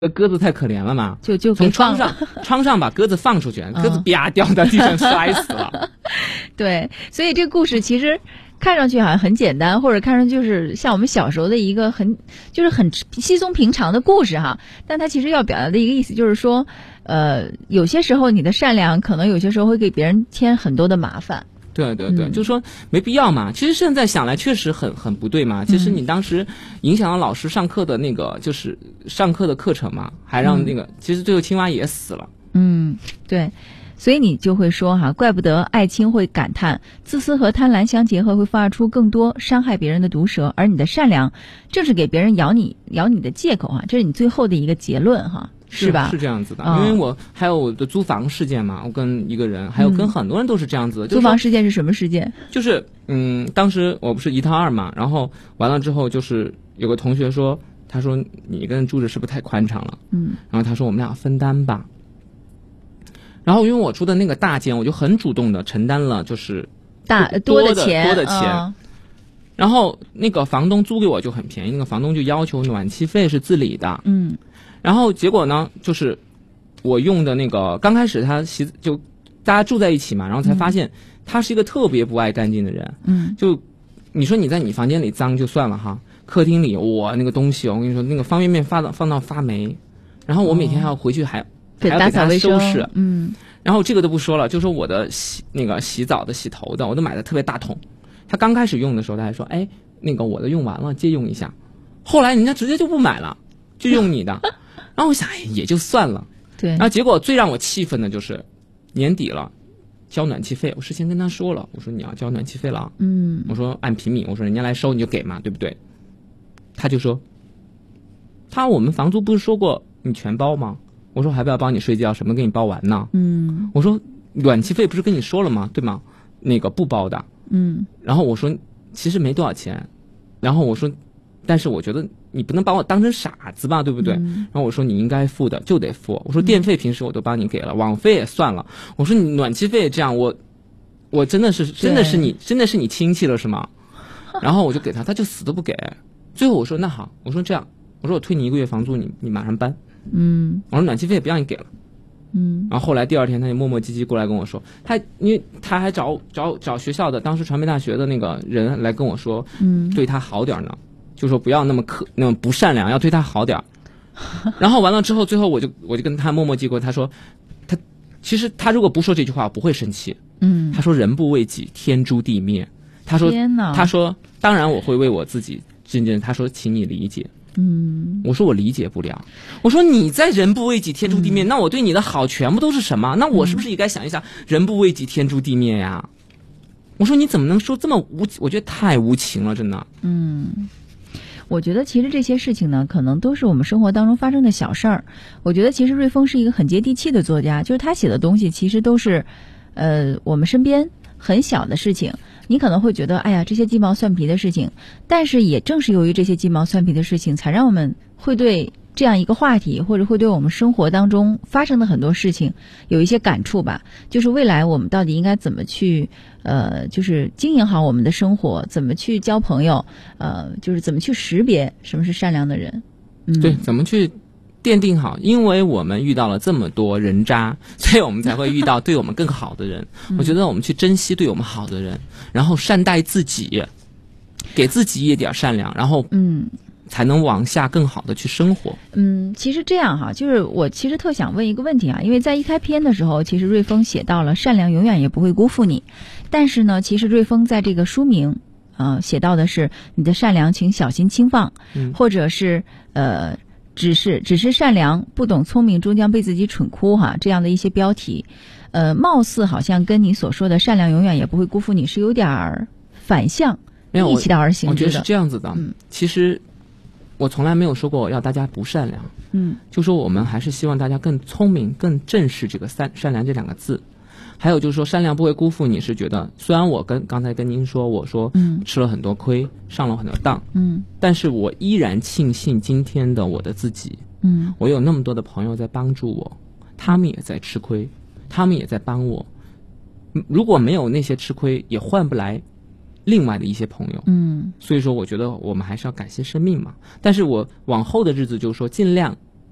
鸽子太可怜了嘛， 就从窗上把鸽子放出去，鸽子啪掉到地上摔死了。 对，所以这个故事其实看上去好像很简单，或者看上去就是像我们小时候的一个很稀松平常的故事哈，但它其实要表达的一个意思就是说，有些时候你的善良可能有些时候会给别人添很多的麻烦。 对对对，就是说没必要嘛。其实现在想来确实很不对嘛。其实你当时影响了老师上课的那个就是上课的课程嘛，还让那个其实最后青蛙也死了。 对。所以你就会说哈，怪不得艾青会感叹，自私和贪婪相结合会发出更多伤害别人的毒蛇，而你的善良正是给别人咬你的借口哈，这是你最后的一个结论哈。是吧？ 是这样子的，因为我还有我的租房事件嘛，我跟一个人，还有跟很多人都是这样子的。 租房事件是什么事件？ 就是当时我不是1套2嘛，然后完了之后就是有个同学说，他说你一个人住着是不是太宽敞了？然后他说我们俩分担吧。然后因为我住的那个大间，我就很主动的承担了就是多的钱。然后那个房东租给我就很便宜，那个房东就要求暖气费是自理的。然后结果呢，就是我用的那个刚开始他就大家住在一起嘛，然后才发现他是一个特别不爱干净的人。就你说你在你房间里脏就算了哈，客厅里我那个东西，我跟你说那个方便面放到发霉，然后我每天还要回去还要给他收拾。然后这个都不说了，就说我的洗澡的洗头的我都买的特别大桶。他刚开始用的时候他还说，哎，那个我的用完了借用一下，后来人家直接就不买了，就用你的。然后我想，哎，也就算了。 对。 然后结果最让我气愤的就是年底了，交暖气费，我事先跟他说了，我说你要交暖气费了。我说按平米，我说人家来收你就给嘛，对不对？他就说，我们房租不是说过你全包吗？我说还不要帮你睡觉，什么给你包完呢？我说暖气费不是跟你说了吗？对吗？那个不包的。然后我说其实没多少钱，然后我说但是我觉得你不能把我当成傻子吧，对不对？然后我说你应该付的就得付，我说电费平时我都帮你给了，网费也算了，我说你暖气费这样我真的是你亲戚了是吗？然后我就给他就死都不给。最后我说那好，我说这样，我说我退你1个月房租，你马上搬。我说暖气费也不让你给了。然后后来第二天他就磨磨唧唧过来跟我说，因为他还找学校的当时传媒大学的那个人来跟我说，对他好点呢，就说不要那么不善良，要对他好点。然后完了之后，最后我就跟他磨磨唧过，他说其实他如果不说这句话我不会生气。他说人不为己天诛地灭。他说当然我会为我自己真正，他说请你理解。我说我理解不了。我说你在人不为己天诛地灭，那我对你的好全部都是什么？那我是不是也该想一想人不为己天诛地灭呀？我说你怎么能说这么我觉得太无情了，真的。 我觉得其实这些事情呢，可能都是我们生活当中发生的小事儿。我觉得其实瑞丰是一个很接地气的作家，就是他写的东西其实都是我们身边很小的事情。你可能会觉得哎呀这些鸡毛蒜皮的事情，但是也正是由于这些鸡毛蒜皮的事情，才让我们会对这样一个话题，或者会对我们生活当中发生的很多事情有一些感触吧。就是未来我们到底应该怎么去就是经营好我们的生活，怎么去交朋友，就是怎么去识别什么是善良的人。 对，怎么去奠定好，因为我们遇到了这么多人渣，所以我们才会遇到对我们更好的人。我觉得我们去珍惜对我们好的人，然后善待自己，给自己一点善良，然后才能往下更好的去生活。 其实这样哈，就是我其实特想问一个问题啊，因为在一开篇的时候，其实瑞丰写到了善良永远也不会辜负你，但是呢，其实瑞丰在这个书名写到的是你的善良请小心轻放，或者是只是善良不懂聪明终将被自己蠢哭哈，这样的一些标题，貌似好像跟你所说的善良永远也不会辜负你是有点反向，逆其道而行之的。 我觉得是这样子的。其实我从来没有说过要大家不善良，就说我们还是希望大家更聪明更正视这个善良这2个字。还有就是说善良不会辜负你，是觉得虽然我刚才跟您说我说吃了很多亏，上了很多当，但是我依然庆幸今天的我的自己。我有那么多的朋友在帮助我，他们也在吃亏，他们也在帮我。如果没有那些吃亏，也换不来另外的一些朋友。所以说我觉得我们还是要感谢生命嘛。但是我往后的日子就是说尽量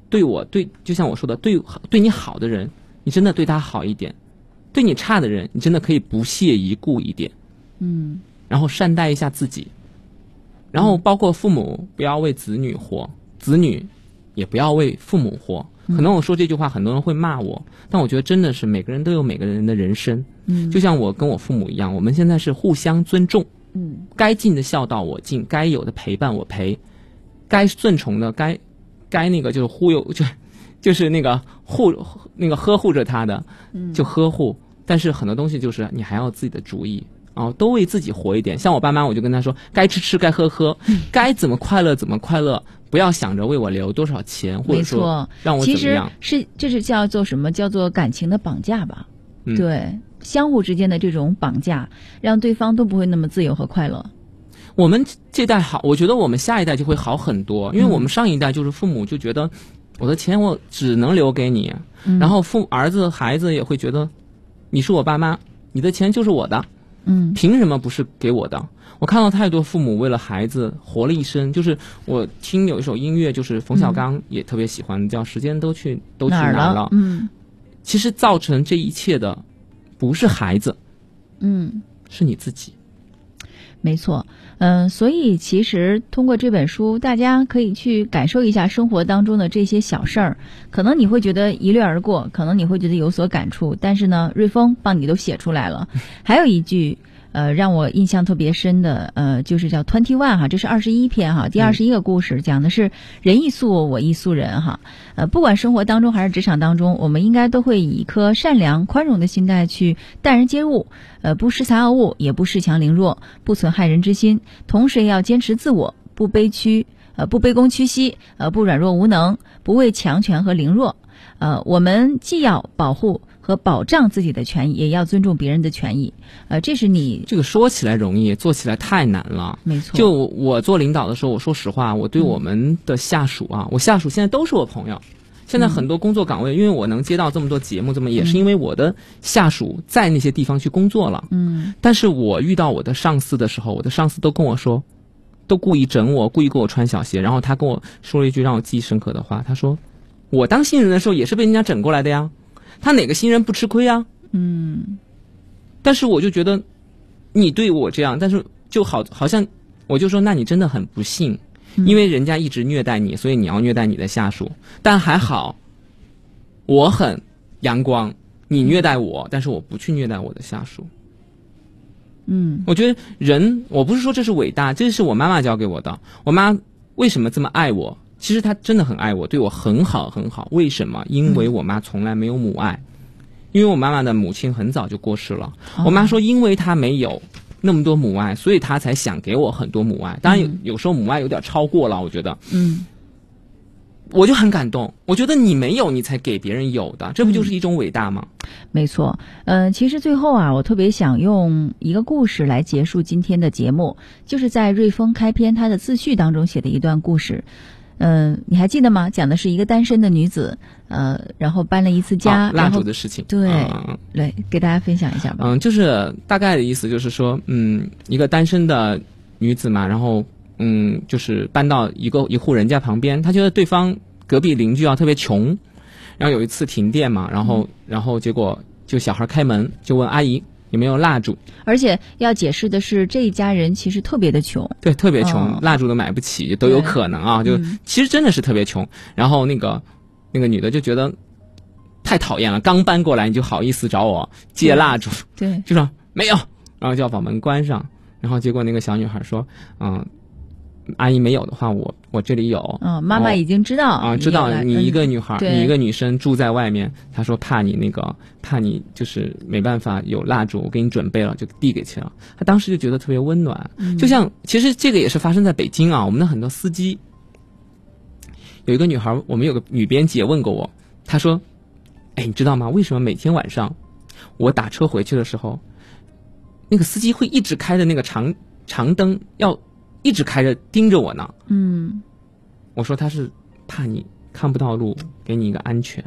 就像我说的，对你好的人，你真的对他好一点；对你差的人，你真的可以不屑一顾一点。然后善待一下自己，然后包括父母不要为子女活，子女也不要为父母活。可能我说这句话很多人会骂我，但我觉得真的是每个人都有每个人的人生。就像我跟我父母一样，我们现在是互相尊重。该尽的孝道我尽，该有的陪伴我陪，该顺从的该那个就是忽悠，就是那个呵护着他的，就呵护。但是很多东西就是你还要自己的主意。都为自己活一点。像我爸妈，我就跟他说，该吃吃，该喝喝，该怎么快乐怎么快乐，不要想着为我留多少钱，或者说让我怎么样。 这是叫做什么？叫做感情的绑架吧？对，相互之间的这种绑架，让对方都不会那么自由和快乐。 我们这代好，我觉得我们下一代就会好很多，因为我们上一代就是父母就觉得我的钱我只能留给你，然后儿子孩子也会觉得你是我爸妈，你的钱就是我的。凭什么不是给我的？我看到太多父母为了孩子活了一生。就是我听有一首音乐，就是冯小刚也特别喜欢，叫《时间都去哪儿了》。其实造成这一切的不是孩子，是你自己。 没错，所以其实通过这本书，大家可以去感受一下生活当中的这些小事儿。可能你会觉得一掠而过，可能你会觉得有所感触，但是呢，瑞丰帮你都写出来了。还有一句让我印象特别深的就是叫 21哈，这是21篇哈，第21个故事讲的是人亦素我亦素人哈。不管生活当中还是职场当中，我们应该都会以一颗善良宽容的心态去待人接物，不恃才傲物，也不恃强凌弱，不存害人之心，同时也要坚持自我，不卑躬屈膝，不软弱无能，不畏强权和凌弱。我们既要保护和保障自己的权益，也要尊重别人的权益。这是你这个说起来容易，做起来太难了。 没错。 就我做领导的时候，我说实话，我对我们的下属我下属现在都是我朋友。现在很多工作岗位，因为我能接到这么多节目，也是因为我的下属在那些地方去工作了。但是我遇到我的上司的时候，我的上司都跟我说，都故意整我，故意给我穿小鞋。然后他跟我说了一句让我记忆深刻的话，他说，我当新人的时候也是被人家整过来的呀，他哪个新人不吃亏呀？但是我就觉得你对我这样，但是就好像我就说，那你真的很不幸，因为人家一直虐待你，所以你要虐待你的下属。但还好我很阳光，你虐待我，但是我不去虐待我的下属。我觉得人，我不是说这是伟大，这是我妈妈教给我的。我妈为什么这么爱我？其实她真的很爱我，对我很好很好。为什么？因为我妈从来没有母爱，因为我妈妈的母亲很早就过世了。我妈说，因为她没有那么多母爱，所以她才想给我很多母爱。当然有时候母爱有点超过了，我觉得。我就很感动，我觉得你没有，你才给别人有的，这不就是一种伟大吗？ 没错。其实最后我特别想用一个故事来结束今天的节目，就是在瑞丰开篇他的自序当中写的一段故事。你还记得吗？讲的是一个单身的女子，然后搬了一次家， 蜡烛的事情。 对，来给大家分享一下吧。 就是大概的意思就是说，一个单身的女子嘛，然后就是搬到一户人家旁边，她觉得对方隔壁邻居特别穷，然后有一次停电嘛，然后结果就小孩开门就问阿姨有没有蜡烛， 而且要解释的是这一家人其实特别的穷， 对，特别穷，蜡烛都买不起都有可能就其实真的是特别穷。然后那个女的就觉得太讨厌了，刚搬过来你就好意思找我借蜡烛， 对， 就说没有，然后就要把门关上。然后结果那个小女孩说阿姨没有的话，我这里有。 妈妈已经知道知道你一个女孩，你一个女生住在外面，她说怕你就是没办法有蜡烛，我给你准备了，就递给去了。她当时就觉得特别温暖。就像其实这个也是发生在北京我们的很多司机，有一个女孩，我们有个女编辑也问过我，她说，你知道吗？为什么每天晚上我打车回去的时候，那个司机会一直开着那个长灯，要一直开着盯着我呢？我说他是怕你看不到路，给你一个安全。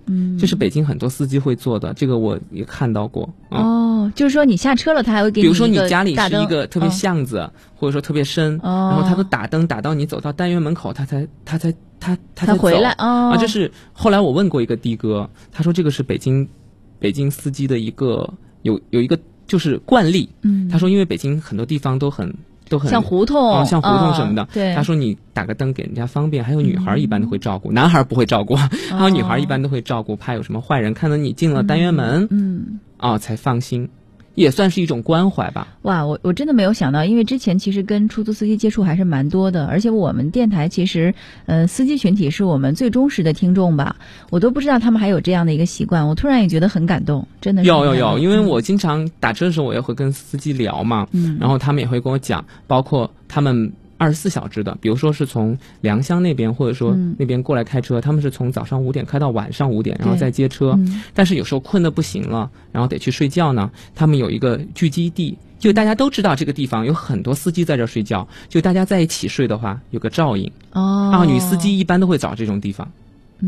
这是北京很多司机会做的，这个我也看到过。 就是说你下车了，他还会给你比如说你家里是一个特别巷子，或者说特别深，然后他都打灯打到你走到单元门口，他才回来这是后来我问过一个的哥，他说这个是北京司机的一个有一个就是惯例。他说因为北京很多地方都很像胡同像胡同什么的。 对， 他说你打个灯给人家方便，还有女孩一般都会照顾，男孩不会照顾，还有女孩一般都会照顾，怕有什么坏人看到你进了单元门，才放心。也算是一种关怀吧。 哇，我真的没有想到，因为之前其实跟出租司机接触还是蛮多的，而且我们电台其实司机群体是我们最忠实的听众吧，我都不知道他们还有这样的一个习惯，我突然也觉得很感动，真的是有，因为我经常打车的时候我也会跟司机聊嘛，然后他们也会跟我讲，包括他们24小时的，比如说是从良乡那边或者说那边过来开车，他们是从早上5点开到晚上5点，然后再接车，但是有时候困得不行了，然后得去睡觉呢，他们有一个聚集地，就大家都知道这个地方有很多司机在这睡觉，就大家在一起睡的话有个照应。女司机一般都会找这种地方。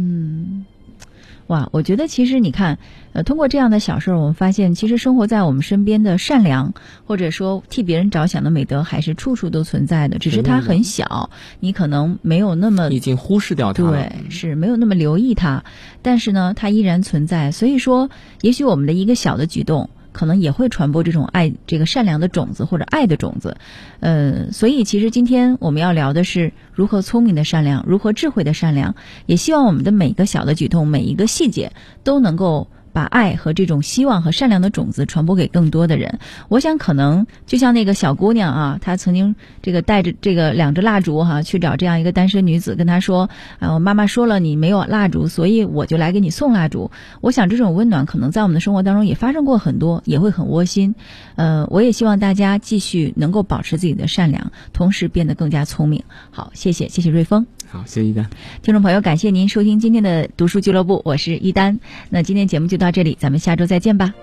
哇，我觉得其实你看，通过这样的小事，我们发现其实生活在我们身边的善良，或者说替别人着想的美德，还是处处都存在的。只是它很小，你可能没有那么已经忽视掉它了， 对，是没有那么留意它，但是呢，它依然存在。所以说，也许我们的一个小的举动，可能也会传播这种爱，这个善良的种子或者爱的种子。所以其实今天我们要聊的是如何聪明的善良，如何智慧的善良，也希望我们的每个小的举动，每一个细节都能够把爱和这种希望和善良的种子传播给更多的人。我想可能就像那个小姑娘啊，她曾经这个带着这个2支蜡烛去找这样一个单身女子，跟她说我妈妈说了你没有蜡烛，所以我就来给你送蜡烛。我想这种温暖可能在我们的生活当中也发生过很多，也会很窝心。我也希望大家继续能够保持自己的善良，同时变得更加聪明。好，谢谢瑞峰。 好，谢谢一丹。 听众朋友，感谢您收听今天的读书俱乐部，我是一丹。那今天节目就到这里，咱们下周再见吧。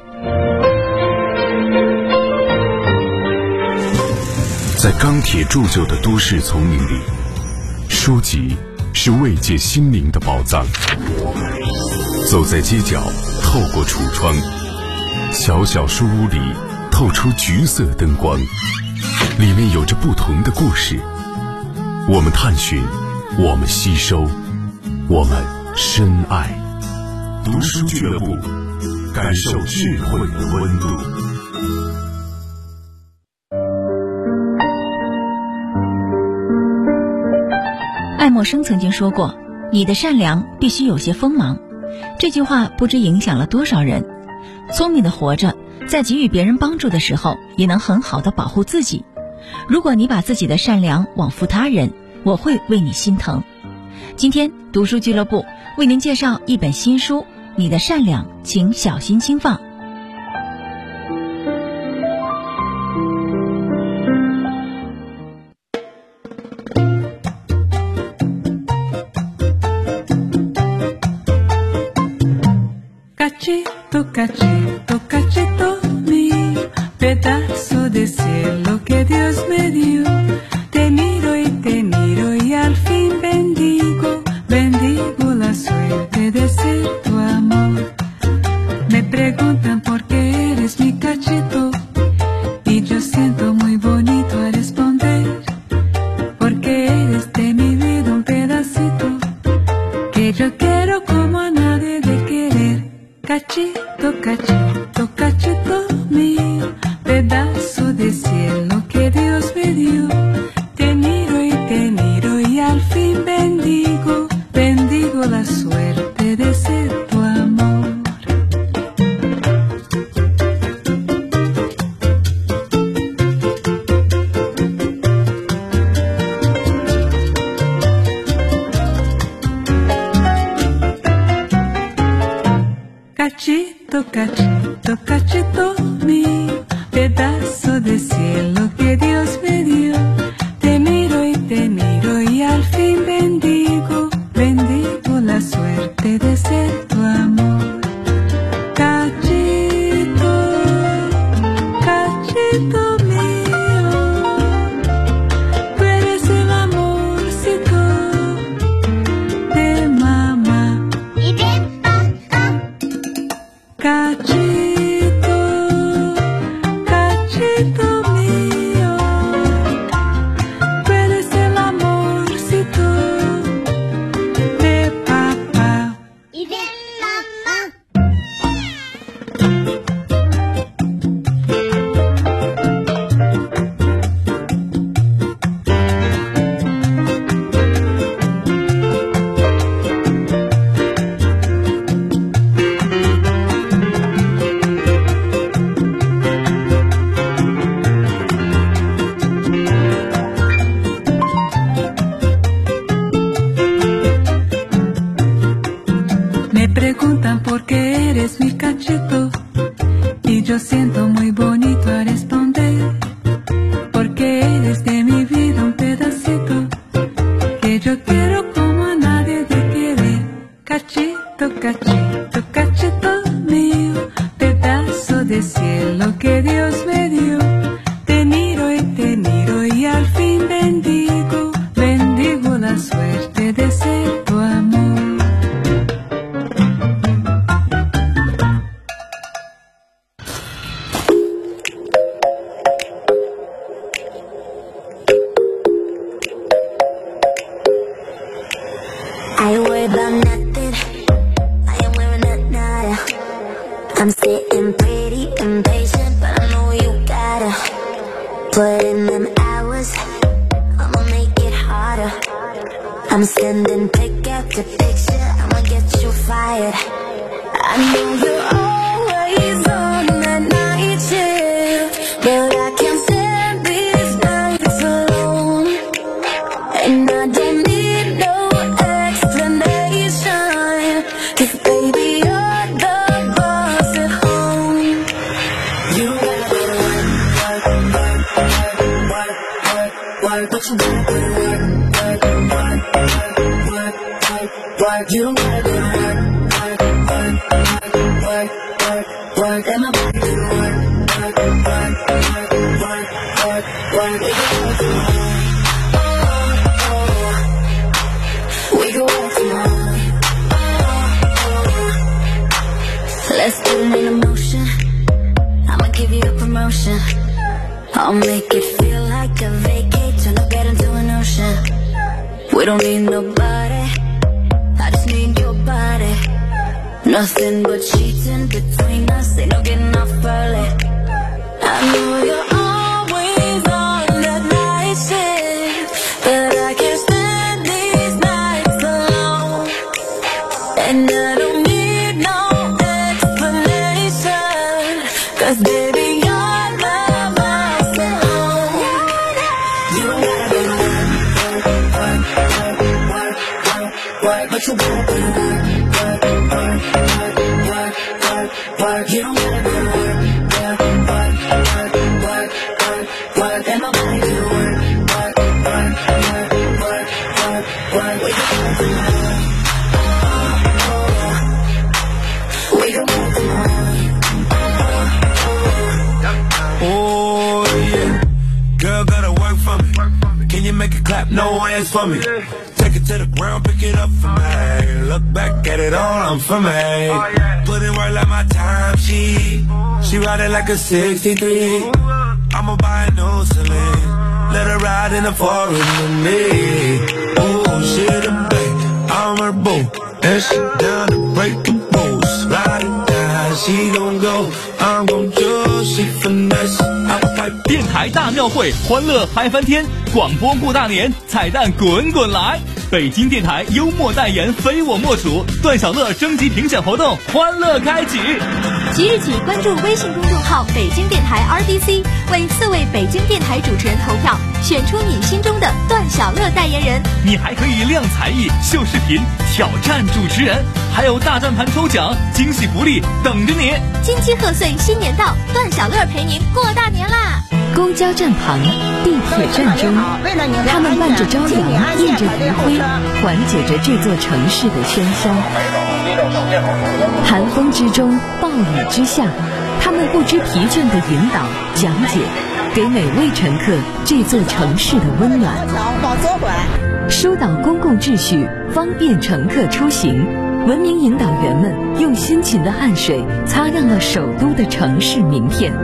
在钢铁铸就的都市丛林里，书籍是慰藉心灵的宝藏。走在街角，透过橱窗，小小书屋里透出橘色灯光，里面有着不同的故事。我们探寻，我们吸收，我们深爱。读书俱乐部，感受智慧的温度。 爱默生曾经说过，你的善良必须有些锋芒。这句话不知影响了多少人。聪明的活着，在给予别人帮助的时候，也能很好的保护自己。如果你把自己的善良往复他人，我会为你心疼。今天读书俱乐部为您介绍一本新书，你的善良请小心轻放。 Cachito, cachito, cachito mío, pedazo de cielo que Dios me dio. Te miro y al fin bendigo, bendigo la suerte de ser tu amor. Me preguntan por qué eres mi cachito, y yo siento muy bonito al responder, porque eres de mi vida un pedacito, que yo quiero como a nadie de querer. Cachito, cachito, cachito mío, pedazo de cielo que Dios me dio. Te miro y al fin bendigo, bendigo la suerte de ser tu amor. Cachito, cachito, cachito mío, pedazo de cielo que Dios me dio. Te miro y al fin bendigo, bendigo la suerte de ser tu amor. Cachito, cachito mío, tú eres el amorcito de mamá. Y de papá. preguntan por qué eres mi cacheto y yo siento muy bonito a responder porque eres de mi vida un pedacito que yo quiero como a nadie te quiere. Cachito, cachito, cachito mío, pedazo de cielo que Dios me dio. Te miro y al fin bendigo, bendigo la suerte de ser tu amor. I worry about nothing, I am wearing a nada. I'm sitting pretty impatient, but I know you gotta put in them hours, I'ma make it harder. I'm sending pick after picture, I'ma get you fired. I know you're always on that night shift, but I can't stand these nights alone. And I don't need no explanation, 'cause baby you're the boss at home. You gotta go to work, but you gotta go to work. You don't gotta go to work, and my body do work. We can work tomorrow. Let's put it in motion, I'ma give you a promotion. I'll make it feel like a vacate, turn a bed into an ocean. We don't need nobody, I just need your body. Nothing but cheating between us, ain't no getting off early. I know you're always on that night shift, but I can't stand these nights alone. And I don't need no explanation, 'cause baby you're the boss at home. You don't gotta go to work, but you gotta go to work. You don't gotta go to work, and my body do work. We can work tomorrow. We can work tomorrow. Oh yeah, girl gotta work for me. Can you make it clap? No hands for me. Take it to the ground, pick it up for me. Look back at it all, I'm for me. Put in work like my time, she ride it like a 63. I'ma buy a new Celine, let her ride in the forest with me. Oh, she the babe, I'm her boo, and she down to break the rules. Ride it down, she gon' go, I'm gon' do, she finesse, I fight. 电台大庙会，欢乐嗨翻天，广播过大年，彩蛋滚滚来。北京电台幽默代言非我莫属，段小乐征集评选活动欢乐开启。 即日起关注微信公众号北京电台 RDC， 为4位北京电台主持人投票，选出你心中的段小乐代言人。 你还可以亮才艺、秀视频、挑战主持人，还有大转盘抽奖、惊喜福利等着你。 金鸡贺岁新年到，段小乐陪您过大年啦！ 公交站旁、地铁站中，他们伴着朝阳，映着余晖，缓解着这座城市的喧嚣。寒风之中，暴雨之下，他们不知疲倦地引导、讲解，给每位乘客这座城市的温暖。疏导公共秩序，方便乘客出行。文明引导员们用辛勤的汗水擦亮了首都的城市名片。